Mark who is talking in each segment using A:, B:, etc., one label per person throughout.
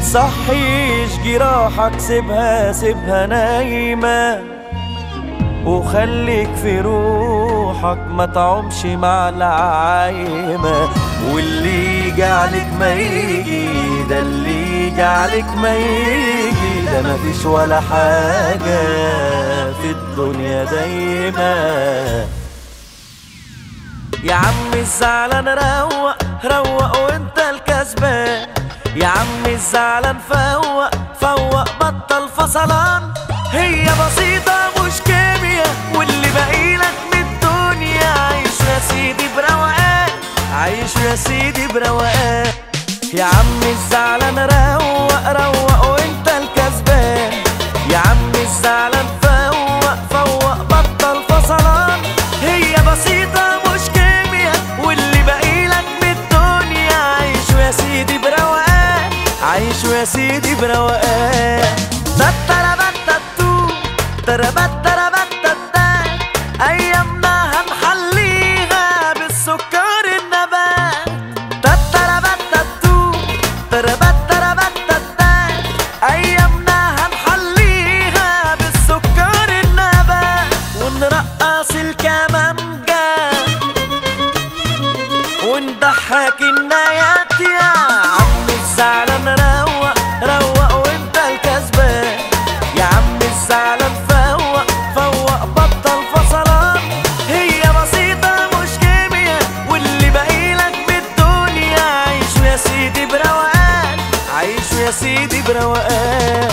A: تصحيش جراحك، سيبها سيبها نايمة، وخليك في روحك ما تعومش مع العايمة. واللي يجي عليك ما يجي، ده اللي يجي عليك ما يجي، ده مفيش ولا حاجة في الدنيا دايما. يا عم الزعلان روق روق وانت الكسبان، يا عم الزعلان فوق فوق بطل فصلان. هي بسيطة مش كيمياء، واللي باقيلك من الدنيا عيش يا سيدي بروقان، عيش يا سيدي بروقان. يا عم الزعلان روق روق وانت الكسبان، يا عم الزعلان فوق فوق بطل فصلان. هي بسيطة مش كيمياء، واللي باقيلك من الدنيا عيش يا سيدي بروقان، عيش يا سيدي بروقان. أيامنا هنحليها بالسكر النبات. أيامنا هنحليها بالسكر النبات، ونرقص الكمانجة ونضحك النايات. يا عم الزعلان روق روق وانت الكسبان، يا عم الزعلان فوق فوق بطل فصلان. هي بسيطة مش كيمياء، واللي باقيلك بالدنيا عيش يا سيدي بروقان، عيش يا سيدي بروقان.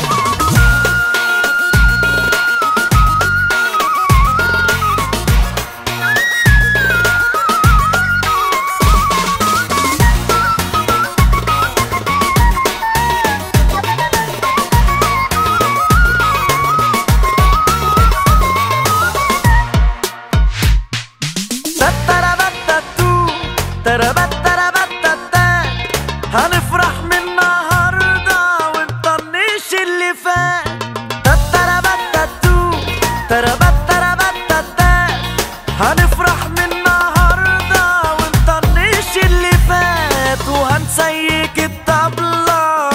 A: هنفرح من النهارده ونطنش اللي فات. هنفرح من النهارده ونطنش اللي فات، وهنسيك الطبلة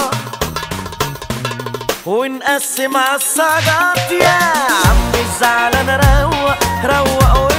A: ونقسم عالصاجات. يا عم الزعلان روق روق